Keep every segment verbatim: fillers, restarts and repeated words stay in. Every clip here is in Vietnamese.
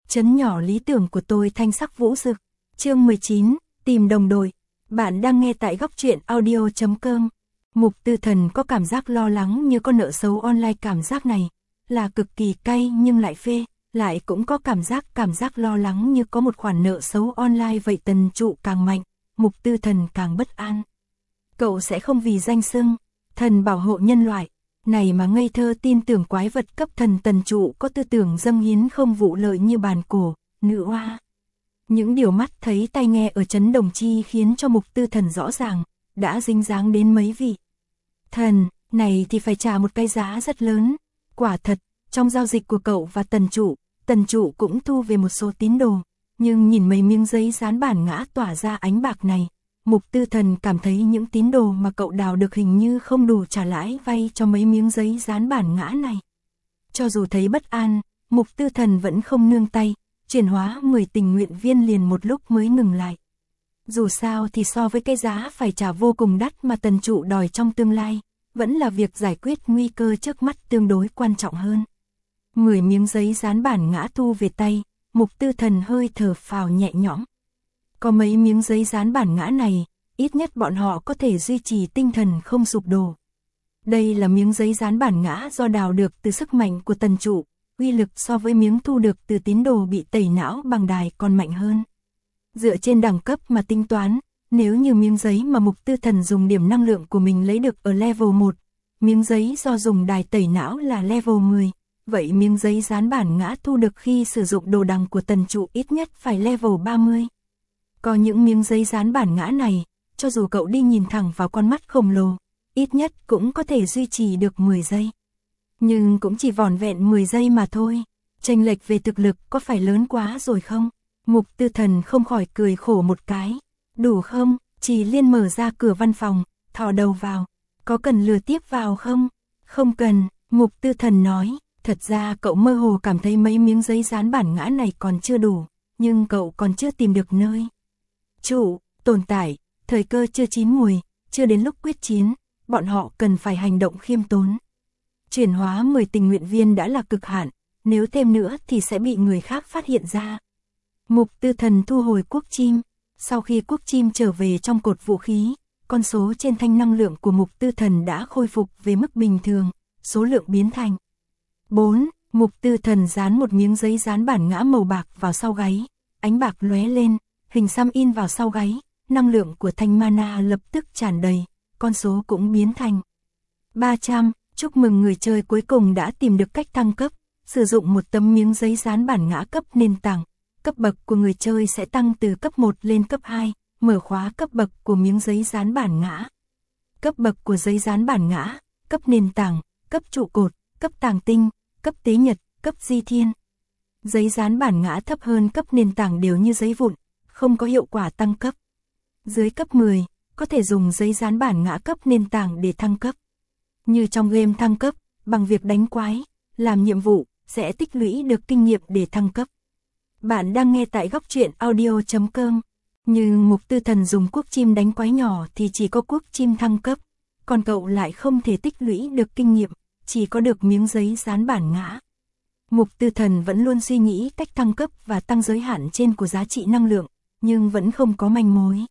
Trấn nhỏ lý tưởng của tôi thanh sắc vũ rực. Chương mười chín, tìm đồng đội. Bạn đang nghe tại góc truyện audio chấm com. Mục Tư Thần có cảm giác lo lắng như con nợ xấu online, cảm giác này là cực kỳ cay nhưng lại phê, lại cũng có cảm giác cảm giác lo lắng như có một khoản nợ xấu online vậy. Tần trụ càng mạnh, Mục Tư Thần càng bất an. Cậu sẽ không vì danh xưng thần bảo hộ nhân loại này mà ngây thơ tin tưởng quái vật cấp thần. Tần trụ có tư tưởng dâng hiến không vụ lợi như bàn cổ, nữ oa. Những điều mắt thấy tai nghe ở Trấn Đồng Chi khiến cho Mục Tư Thần rõ ràng, đã dính dáng đến mấy vị thần này thì phải trả một cái giá rất lớn. Quả thật, trong giao dịch của cậu và Tần trụ, Tần trụ cũng thu về một số tín đồ, nhưng nhìn mấy miếng giấy dán bản ngã tỏa ra ánh bạc này, Mục Tư Thần cảm thấy những tín đồ mà cậu đào được hình như không đủ trả lãi vay cho mấy miếng giấy dán bản ngã này. Cho dù thấy bất an, Mục Tư Thần vẫn không nương tay, chuyển hóa mười tình nguyện viên liền một lúc mới ngừng lại. Dù sao thì so với cái giá phải trả vô cùng đắt mà Tần trụ đòi trong tương lai, vẫn là việc giải quyết nguy cơ trước mắt tương đối quan trọng hơn. mười miếng giấy dán bản ngã thu về tay, Mục Tư Thần hơi thở phào nhẹ nhõm. Có mấy miếng giấy dán bản ngã này, ít nhất bọn họ có thể duy trì tinh thần không sụp đổ. Đây là miếng giấy dán bản ngã do đào được từ sức mạnh của Tần trụ, uy lực so với miếng thu được từ tín đồ bị tẩy não bằng đài còn mạnh hơn. Dựa trên đẳng cấp mà tính toán, nếu như miếng giấy mà Mục Tư Thần dùng điểm năng lượng của mình lấy được ở level một, miếng giấy do dùng đài tẩy não là level mười, vậy miếng giấy dán bản ngã thu được khi sử dụng đồ đằng của Tần trụ ít nhất phải level ba mươi. Có những miếng giấy dán bản ngã này, cho dù cậu đi nhìn thẳng vào con mắt khổng lồ, ít nhất cũng có thể duy trì được mười giây. Nhưng cũng chỉ vỏn vẹn mười giây mà thôi, chênh lệch về thực lực có phải lớn quá rồi không? Mục Tư Thần không khỏi cười khổ một cái. Đủ không? Chỉ Liên mở ra cửa văn phòng, thò đầu vào. Có cần lừa tiếp vào không? Không cần, Mục Tư Thần nói. Thật ra cậu mơ hồ cảm thấy mấy miếng giấy dán bản ngã này còn chưa đủ, nhưng cậu còn chưa tìm được nơi trụ tồn tại, thời cơ chưa chín mùi, chưa đến lúc quyết chiến, bọn họ cần phải hành động khiêm tốn. Chuyển hóa mười tình nguyện viên đã là cực hạn, nếu thêm nữa thì sẽ bị người khác phát hiện ra. Mục Tư Thần thu hồi cuốc chim, sau khi cuốc chim trở về trong cột vũ khí, con số trên thanh năng lượng của Mục Tư Thần đã khôi phục về mức bình thường, số lượng biến thành bốn. Mục Tư Thần dán một miếng giấy dán bản ngã màu bạc vào sau gáy, ánh bạc lóe lên, hình xăm in vào sau gáy, năng lượng của thanh mana lập tức tràn đầy, con số cũng biến thành ba trăm. Chúc mừng người chơi cuối cùng đã tìm được cách thăng cấp, sử dụng một tấm miếng giấy dán bản ngã cấp nền tảng, cấp bậc của người chơi sẽ tăng từ cấp một lên cấp hai, mở khóa cấp bậc của miếng giấy dán bản ngã. Cấp bậc của giấy dán bản ngã, cấp nền tảng, cấp trụ cột, cấp tàng tinh, cấp tế nhật, cấp di thiên. Giấy dán bản ngã thấp hơn cấp nền tảng đều như giấy vụn, không có hiệu quả tăng cấp. Dưới cấp mười, có thể dùng giấy dán bản ngã cấp nền tảng để thăng cấp. Như trong game thăng cấp, bằng việc đánh quái, làm nhiệm vụ, sẽ tích lũy được kinh nghiệm để thăng cấp. Bạn đang nghe tại góc truyện audio chấm com. Nhưng Mục Tư Thần dùng cuốc chim đánh quái nhỏ thì chỉ có cuốc chim thăng cấp, còn cậu lại không thể tích lũy được kinh nghiệm, chỉ có được miếng giấy dán bản ngã. Mục Tư Thần vẫn luôn suy nghĩ cách thăng cấp và tăng giới hạn trên của giá trị năng lượng, nhưng vẫn không có manh mối.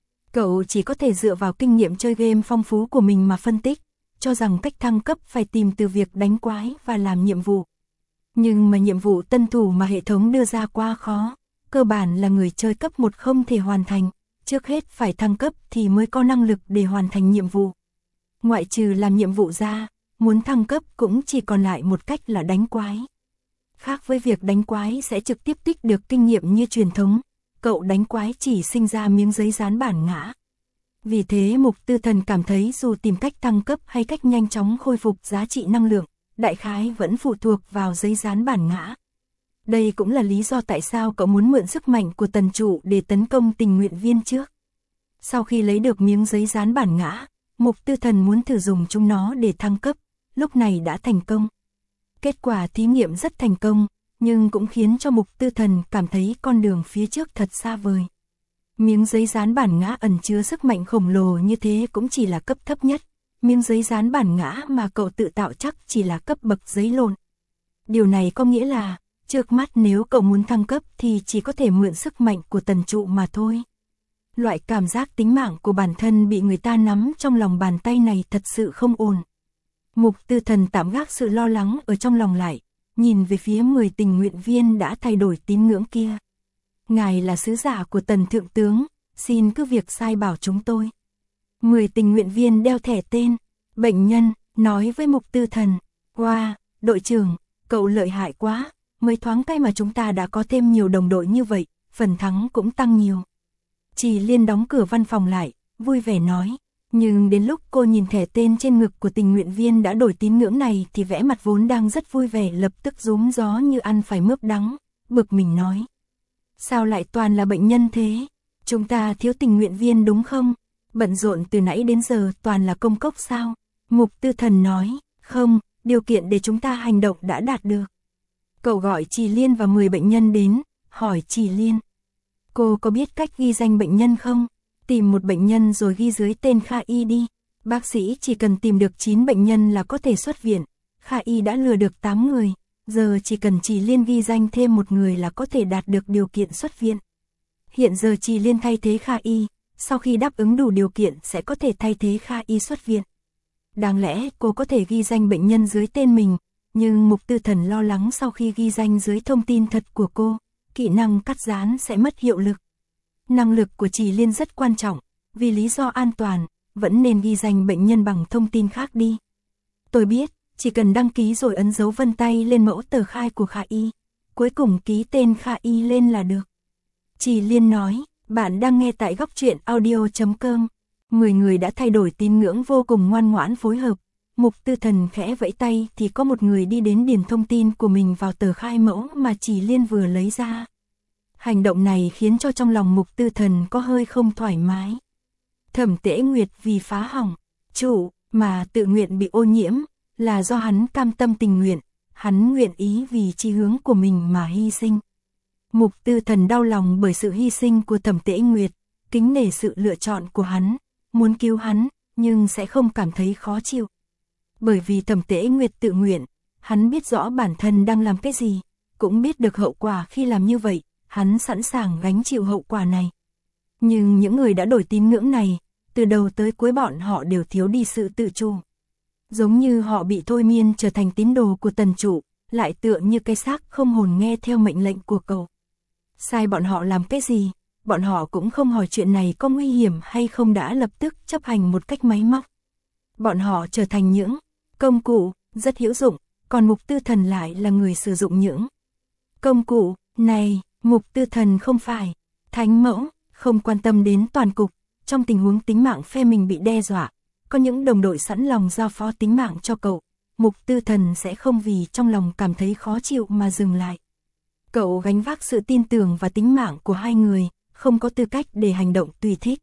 Cậu chỉ có thể dựa vào kinh nghiệm chơi game phong phú của mình mà phân tích, cho rằng cách thăng cấp phải tìm từ việc đánh quái và làm nhiệm vụ. Nhưng mà nhiệm vụ tân thủ mà hệ thống đưa ra quá khó, cơ bản là người chơi cấp một không thể hoàn thành, trước hết phải thăng cấp thì mới có năng lực để hoàn thành nhiệm vụ. Ngoại trừ làm nhiệm vụ ra, muốn thăng cấp cũng chỉ còn lại một cách là đánh quái. Khác với việc đánh quái sẽ trực tiếp tích được kinh nghiệm như truyền thống, cậu đánh quái chỉ sinh ra miếng giấy dán bản ngã. Vì thế Mục Tư Thần cảm thấy dù tìm cách thăng cấp hay cách nhanh chóng khôi phục giá trị năng lượng, đại khái vẫn phụ thuộc vào giấy dán bản ngã. Đây cũng là lý do tại sao cậu muốn mượn sức mạnh của Tần trụ để tấn công tình nguyện viên trước. Sau khi lấy được miếng giấy dán bản ngã, Mục Tư Thần muốn thử dùng chúng nó để thăng cấp, lúc này đã thành công. Kết quả thí nghiệm rất thành công, nhưng cũng khiến cho Mục Tư Thần cảm thấy con đường phía trước thật xa vời. Miếng giấy dán bản ngã ẩn chứa sức mạnh khổng lồ như thế cũng chỉ là cấp thấp nhất. Miếng giấy dán bản ngã mà cậu tự tạo chắc chỉ là cấp bậc giấy lộn. Điều này có nghĩa là, Trước mắt nếu cậu muốn thăng cấp thì chỉ có thể mượn sức mạnh của tần trụ mà thôi. Loại cảm giác tính mạng của bản thân bị người ta nắm trong lòng bàn tay này thật sự không ổn. Mục Tư Thần tạm gác sự lo lắng ở trong lòng lại, nhìn về phía mười tình nguyện viên đã thay đổi tín ngưỡng kia. Ngài là sứ giả của Tần Thượng Tướng, xin cứ việc sai bảo chúng tôi. Mười tình nguyện viên đeo thẻ tên, bệnh nhân, nói với Mục Tư Thần, wow, đội trưởng, cậu lợi hại quá, mới thoáng cái mà chúng ta đã có thêm nhiều đồng đội như vậy, phần thắng cũng tăng nhiều. Chỉ Liên đóng cửa văn phòng lại, vui vẻ nói, nhưng đến lúc cô nhìn thẻ tên trên ngực của tình nguyện viên đã đổi tín ngưỡng này thì vẻ mặt vốn đang rất vui vẻ lập tức rúm gió như ăn phải mướp đắng, bực mình nói. Sao lại toàn là bệnh nhân thế? Chúng ta thiếu tình nguyện viên đúng không? Bận rộn từ nãy đến giờ toàn là công cốc sao? Mục Tư Thần nói, không, điều kiện để chúng ta hành động đã đạt được. Cậu gọi Trì Liên và mười bệnh nhân đến, hỏi Trì Liên. Cô có biết cách ghi danh bệnh nhân không? Tìm một bệnh nhân rồi ghi dưới tên Kha Y đi. Bác sĩ chỉ cần tìm được chín bệnh nhân là có thể xuất viện. Kha Y đã lừa được tám người. Giờ chỉ cần Trì Liên ghi danh thêm một người là có thể đạt được điều kiện xuất viện. Hiện giờ Trì Liên thay thế Kha Y. Sau khi đáp ứng đủ điều kiện sẽ có thể thay thế Kha Y xuất viện. Đáng lẽ cô có thể ghi danh bệnh nhân dưới tên mình. Nhưng Mục Tư Thần lo lắng sau khi ghi danh dưới thông tin thật của cô, kỹ năng cắt dán sẽ mất hiệu lực. Năng lực của Trì Liên rất quan trọng, vì lý do an toàn, vẫn nên ghi danh bệnh nhân bằng thông tin khác đi. Tôi biết, chỉ cần đăng ký rồi ấn dấu vân tay lên mẫu tờ khai của Kha Y, cuối cùng ký tên Kha Y lên là được. Trì Liên nói, bạn đang nghe tại góc truyện audio chấm com. Mười người đã thay đổi tín ngưỡng vô cùng ngoan ngoãn phối hợp. Mục Tư Thần khẽ vẫy tay thì có một người đi đến điền thông tin của mình vào tờ khai mẫu mà Trì Liên vừa lấy ra. Hành động này khiến cho trong lòng Mục Tư Thần có hơi không thoải mái. Thẩm Tễ Nguyệt vì phá hỏng, chủ, mà tự nguyện bị ô nhiễm, là do hắn cam tâm tình nguyện, hắn nguyện ý vì chí hướng của mình mà hy sinh. Mục Tư Thần đau lòng bởi sự hy sinh của Thẩm Tễ Nguyệt, kính nể sự lựa chọn của hắn, muốn cứu hắn, nhưng sẽ không cảm thấy khó chịu. Bởi vì Thẩm Tễ Nguyệt tự nguyện, hắn biết rõ bản thân đang làm cái gì, cũng biết được hậu quả khi làm như vậy, hắn sẵn sàng gánh chịu hậu quả này. Nhưng những người đã đổi tín ngưỡng này, từ đầu tới cuối bọn họ đều thiếu đi sự tự chủ. Giống như họ bị thôi miên trở thành tín đồ của Tần Trụ, lại tựa như cái xác không hồn nghe theo mệnh lệnh của cậu. Sai bọn họ làm cái gì, bọn họ cũng không hỏi chuyện này có nguy hiểm hay không đã lập tức chấp hành một cách máy móc. Bọn họ trở thành những công cụ rất hữu dụng, còn Mục Tư Thần lại là người sử dụng những công cụ này. Mục Tư Thần không phải thánh mẫu, không quan tâm đến toàn cục, trong tình huống tính mạng phe mình bị đe dọa, có những đồng đội sẵn lòng giao phó tính mạng cho cậu, Mục Tư Thần sẽ không vì trong lòng cảm thấy khó chịu mà dừng lại. Cậu gánh vác sự tin tưởng và tính mạng của hai người, không có tư cách để hành động tùy thích.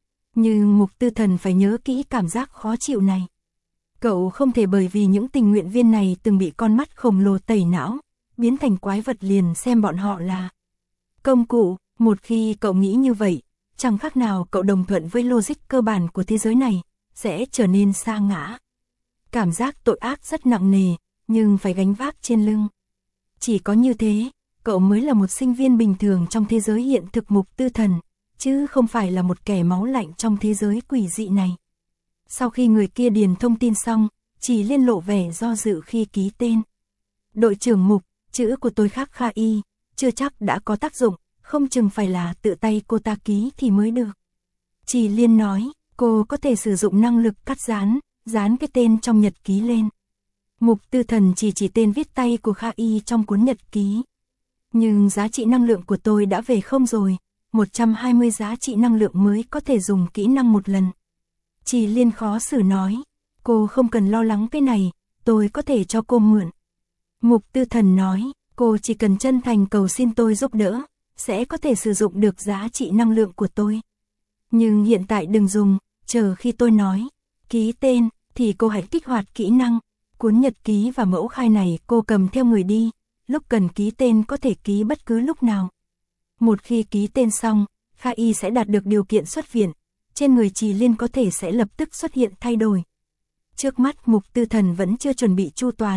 Nhưng Mục Tư Thần phải nhớ kỹ cảm giác khó chịu này. Cậu không thể bởi vì những tình nguyện viên này từng bị con mắt khổng lồ tẩy não, biến thành quái vật liền xem bọn họ là công cụ. Một khi cậu nghĩ như vậy, chẳng khác nào cậu đồng thuận với logic cơ bản của thế giới này, sẽ trở nên sa ngã. Cảm giác tội ác rất nặng nề, nhưng phải gánh vác trên lưng. Chỉ có như thế, cậu mới là một sinh viên bình thường trong thế giới hiện thực Mục Tư Thần, chứ không phải là một kẻ máu lạnh trong thế giới quỷ dị này. Sau khi người kia điền thông tin xong, Chỉ Liên lộ vẻ do dự khi ký tên. Đội trưởng Mục, chữ của tôi khác Kha Y, chưa chắc đã có tác dụng, không chừng phải là tự tay cô ta ký thì mới được. Chỉ Liên nói, cô có thể sử dụng năng lực cắt dán, dán cái tên trong nhật ký lên. Mục Tư Thần chỉ chỉ tên viết tay của Kha Y trong cuốn nhật ký. Nhưng giá trị năng lượng của tôi đã về không rồi, một trăm hai mươi giá trị năng lượng mới có thể dùng kỹ năng một lần. Chỉ Liên khó xử nói, cô không cần lo lắng cái này, tôi có thể cho cô mượn. Mục Tư Thần nói, cô chỉ cần chân thành cầu xin tôi giúp đỡ, sẽ có thể sử dụng được giá trị năng lượng của tôi. Nhưng hiện tại đừng dùng, chờ khi tôi nói, ký tên, thì cô hãy kích hoạt kỹ năng. Cuốn nhật ký và mẫu khai này cô cầm theo người đi, lúc cần ký tên có thể ký bất cứ lúc nào. Một khi ký tên xong, Kha Y sẽ đạt được điều kiện xuất viện, trên người Chỉ Liên có thể sẽ lập tức xuất hiện thay đổi. Trước mắt Mục Tư Thần vẫn chưa chuẩn bị chu toàn,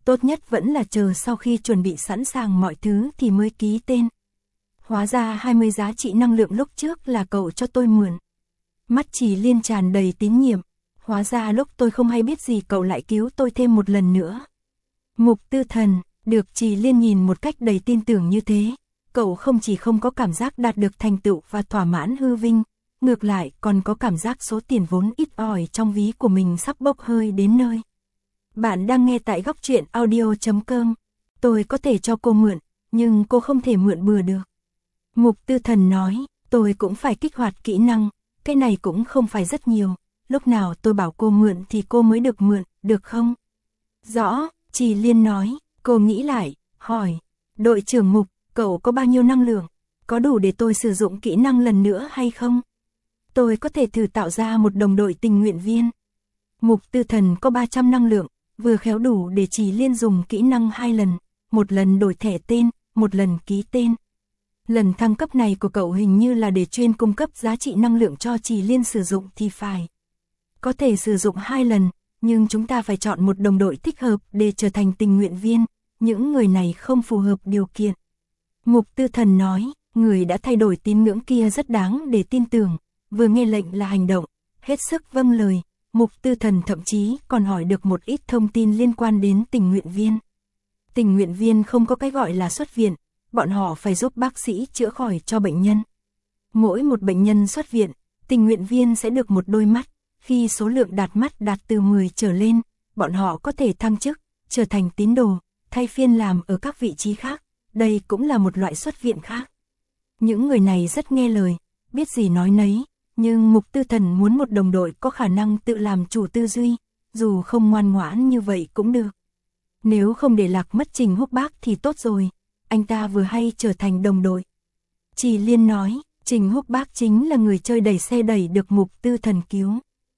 tốt nhất vẫn là chờ sau khi chuẩn bị sẵn sàng mọi thứ thì mới ký tên. Hóa ra hai mươi giá trị năng lượng lúc trước là cậu cho tôi mượn. Mắt Trì Liên tràn đầy tín nhiệm, hóa ra lúc tôi không hay biết gì cậu lại cứu tôi thêm một lần nữa. Mục Tư Thần, được Trì Liên nhìn một cách đầy tin tưởng như thế, cậu không chỉ không có cảm giác đạt được thành tựu và thỏa mãn hư vinh, ngược lại còn có cảm giác số tiền vốn ít ỏi trong ví của mình sắp bốc hơi đến nơi. Bạn đang nghe tại góc truyện audio chấm com. Tôi có thể cho cô mượn, nhưng cô không thể mượn bừa được. Mục Tư Thần nói, tôi cũng phải kích hoạt kỹ năng, cái này cũng không phải rất nhiều, lúc nào tôi bảo cô mượn thì cô mới được mượn, được không? Rõ, Trì Liên nói, cô nghĩ lại, hỏi, đội trưởng Mục, cậu có bao nhiêu năng lượng, có đủ để tôi sử dụng kỹ năng lần nữa hay không? Tôi có thể thử tạo ra một đồng đội tình nguyện viên. Mục Tư Thần có ba trăm năng lượng, vừa khéo đủ để Trì Liên dùng kỹ năng hai lần, một lần đổi thẻ tên, một lần ký tên. Lần thăng cấp này của cậu hình như là để chuyên cung cấp giá trị năng lượng cho Trì Liên sử dụng thì phải. Có thể sử dụng hai lần, nhưng chúng ta phải chọn một đồng đội thích hợp để trở thành tình nguyện viên, những người này không phù hợp điều kiện. Mục Tư Thần nói, người đã thay đổi tín ngưỡng kia rất đáng để tin tưởng, vừa nghe lệnh là hành động, hết sức vâng lời. Mục Tư Thần thậm chí còn hỏi được một ít thông tin liên quan đến tình nguyện viên. Tình nguyện viên không có cái gọi là xuất viện, bọn họ phải giúp bác sĩ chữa khỏi cho bệnh nhân. Mỗi một bệnh nhân xuất viện, tình nguyện viên sẽ được một đôi mắt, khi số lượng đạt mắt đạt từ mười trở lên, bọn họ có thể thăng chức, trở thành tín đồ, thay phiên làm ở các vị trí khác, đây cũng là một loại xuất viện khác. Những người này rất nghe lời, biết gì nói nấy, nhưng Mục Tư Thần muốn một đồng đội có khả năng tự làm chủ tư duy, dù không ngoan ngoãn như vậy cũng được. Nếu không để lạc mất Trình Húc Bác thì tốt rồi, anh ta vừa hay trở thành đồng đội. Trì Liên nói, Trình Húc Bác chính là người chơi đẩy xe đẩy được Mục Tư Thần cứu.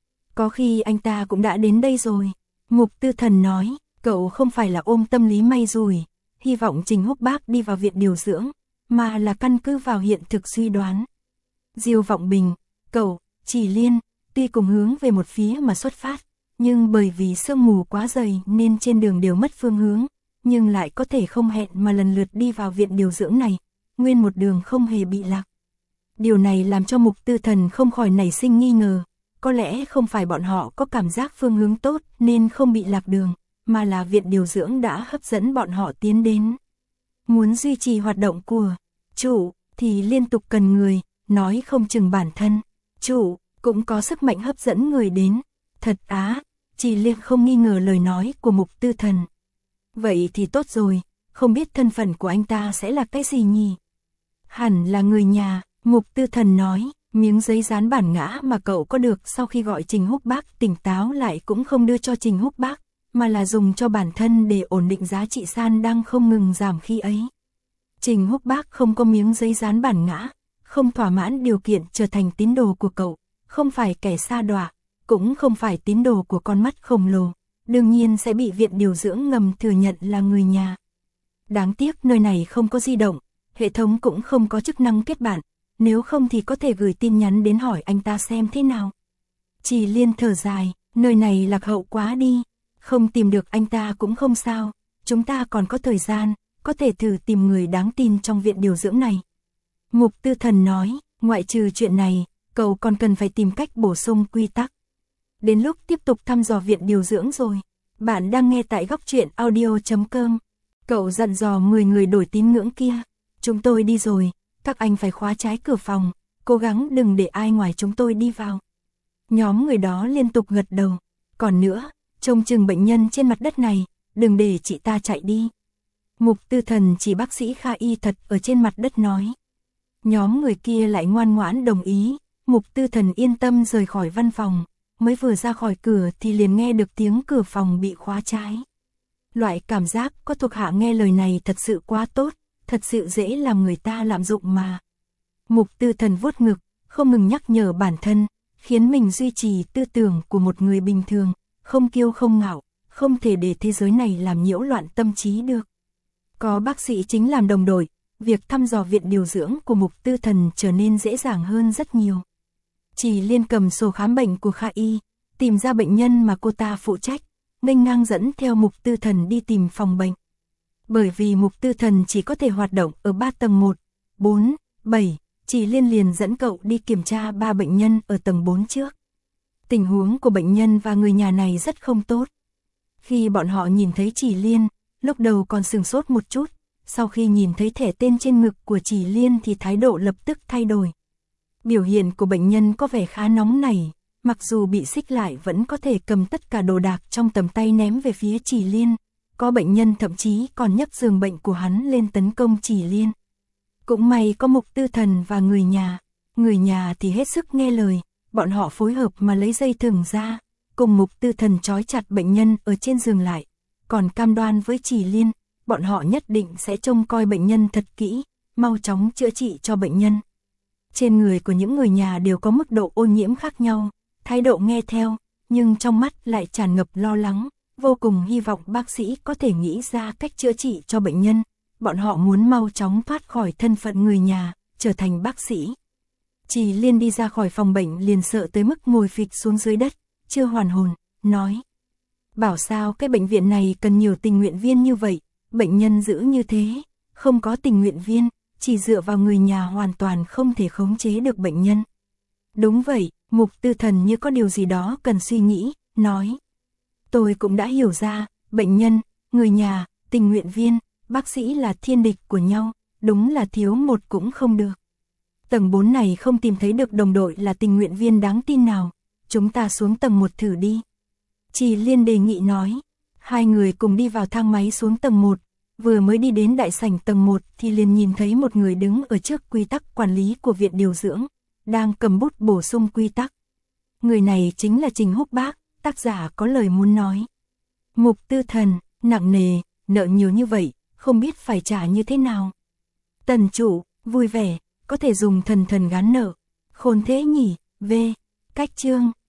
Có khi anh ta cũng đã đến đây rồi. Mục Tư Thần nói, cậu không phải là ôm tâm lý may rủi, hy vọng Trình Húc Bác đi vào viện điều dưỡng, mà là căn cứ vào hiện thực suy đoán. Diêu Vọng Bình, cậu, Trì Liên, tuy cùng hướng về một phía mà xuất phát, nhưng bởi vì sương mù quá dày nên trên đường đều mất phương hướng, nhưng lại có thể không hẹn mà lần lượt đi vào viện điều dưỡng này, nguyên một đường không hề bị lạc. Điều này làm cho Mục Tư Thần không khỏi nảy sinh nghi ngờ, có lẽ không phải bọn họ có cảm giác phương hướng tốt nên không bị lạc đường, mà là viện điều dưỡng đã hấp dẫn bọn họ tiến đến. Muốn duy trì hoạt động của chủ thì liên tục cần người, nói không chừng bản thân chủ cũng có sức mạnh hấp dẫn người đến. Thật á, Trì Liên không nghi ngờ lời nói của Mục Tư Thần. Vậy thì tốt rồi, không biết thân phận của anh ta sẽ là cái gì nhỉ? Hẳn là người nhà, Mục Tư Thần nói, miếng giấy dán bản ngã mà cậu có được sau khi gọi Trình Húc Bác tỉnh táo lại cũng không đưa cho Trình Húc Bác, mà là dùng cho bản thân để ổn định giá trị san đang không ngừng giảm khi ấy. Trình Húc Bác không có miếng giấy dán bản ngã, không thỏa mãn điều kiện trở thành tín đồ của cậu, không phải kẻ sa đọa, cũng không phải tín đồ của con mắt khổng lồ, đương nhiên sẽ bị viện điều dưỡng ngầm thừa nhận là người nhà. Đáng tiếc nơi này không có di động, hệ thống cũng không có chức năng kết bạn, nếu không thì có thể gửi tin nhắn đến hỏi anh ta xem thế nào. Trì Liên thở dài, nơi này lạc hậu quá đi, không tìm được anh ta cũng không sao, chúng ta còn có thời gian, có thể thử tìm người đáng tin trong viện điều dưỡng này. Mục Tư Thần nói, ngoại trừ chuyện này, cậu còn cần phải tìm cách bổ sung quy tắc. Đến lúc tiếp tục thăm dò viện điều dưỡng rồi. Bạn đang nghe tại góc truyện audio chấm com. Cậu dặn dò mười người đổi tín ngưỡng kia. Chúng tôi đi rồi, các anh phải khóa trái cửa phòng, cố gắng đừng để ai ngoài chúng tôi đi vào. Nhóm người đó liên tục gật đầu. Còn nữa, trông chừng bệnh nhân trên mặt đất này, đừng để chị ta chạy đi. Mục Tư Thần chỉ bác sĩ Kha Y thật ở trên mặt đất nói. Nhóm người kia lại ngoan ngoãn đồng ý. Mục Tư Thần yên tâm rời khỏi văn phòng, mới vừa ra khỏi cửa thì liền nghe được tiếng cửa phòng bị khóa trái. Loại cảm giác có thuộc hạ nghe lời này thật sự quá tốt, thật sự dễ làm người ta lạm dụng mà. Mục Tư Thần vuốt ngực, không ngừng nhắc nhở bản thân, khiến mình duy trì tư tưởng của một người bình thường, không kiêu không ngạo, không thể để thế giới này làm nhiễu loạn tâm trí được. Có bác sĩ chính làm đồng đội, việc thăm dò viện điều dưỡng của Mục Tư Thần trở nên dễ dàng hơn rất nhiều. Trì Liên cầm sổ khám bệnh của Kha Y, tìm ra bệnh nhân mà cô ta phụ trách, nghênh ngang dẫn theo Mục Tư Thần đi tìm phòng bệnh. Bởi vì Mục Tư Thần chỉ có thể hoạt động ở ba tầng một, bốn, bảy, Chỉ Liên liền dẫn cậu đi kiểm tra ba bệnh nhân ở tầng bốn trước. Tình huống của bệnh nhân và người nhà này rất không tốt. Khi bọn họ nhìn thấy Chỉ Liên, lúc đầu còn sửng sốt một chút, sau khi nhìn thấy thẻ tên trên ngực của Chỉ Liên thì thái độ lập tức thay đổi. Biểu hiện của bệnh nhân có vẻ khá nóng nảy, mặc dù bị xích lại vẫn có thể cầm tất cả đồ đạc trong tầm tay ném về phía Chỉ Liên, có bệnh nhân thậm chí còn nhấc giường bệnh của hắn lên tấn công Chỉ Liên. Cũng may có Mục Tư Thần và người nhà, người nhà thì hết sức nghe lời, bọn họ phối hợp mà lấy dây thừng ra, cùng Mục Tư Thần trói chặt bệnh nhân ở trên giường lại, còn cam đoan với Chỉ Liên, bọn họ nhất định sẽ trông coi bệnh nhân thật kỹ, mau chóng chữa trị cho bệnh nhân. Trên người của những người nhà đều có mức độ ô nhiễm khác nhau, thái độ nghe theo, nhưng trong mắt lại tràn ngập lo lắng, vô cùng hy vọng bác sĩ có thể nghĩ ra cách chữa trị cho bệnh nhân. Bọn họ muốn mau chóng thoát khỏi thân phận người nhà, trở thành bác sĩ. Chỉ Liên đi ra khỏi phòng bệnh liền sợ tới mức ngồi phịch xuống dưới đất, chưa hoàn hồn, nói. Bảo sao cái bệnh viện này cần nhiều tình nguyện viên như vậy, bệnh nhân dữ như thế, không có tình nguyện viên, chỉ dựa vào người nhà hoàn toàn không thể khống chế được bệnh nhân. Đúng vậy, Mục Tư Thần như có điều gì đó cần suy nghĩ, nói. Tôi cũng đã hiểu ra, bệnh nhân, người nhà, tình nguyện viên, bác sĩ là thiên địch của nhau, đúng là thiếu một cũng không được. Tầng bốn này không tìm thấy được đồng đội là tình nguyện viên đáng tin nào, chúng ta xuống tầng một thử đi. Chỉ Liên đề nghị nói, hai người cùng đi vào thang máy xuống tầng một, vừa mới đi đến đại sảnh tầng một thì liền nhìn thấy một người đứng ở trước quy tắc quản lý của viện điều dưỡng, đang cầm bút bổ sung quy tắc. Người này chính là Trình Húc Bác, tác giả có lời muốn nói. Mục Tư Thần, nặng nề, nợ nhiều như vậy, không biết phải trả như thế nào. Tần chủ, vui vẻ, có thể dùng thần thần gán nợ. Khôn thế nhỉ, V. Cách chương,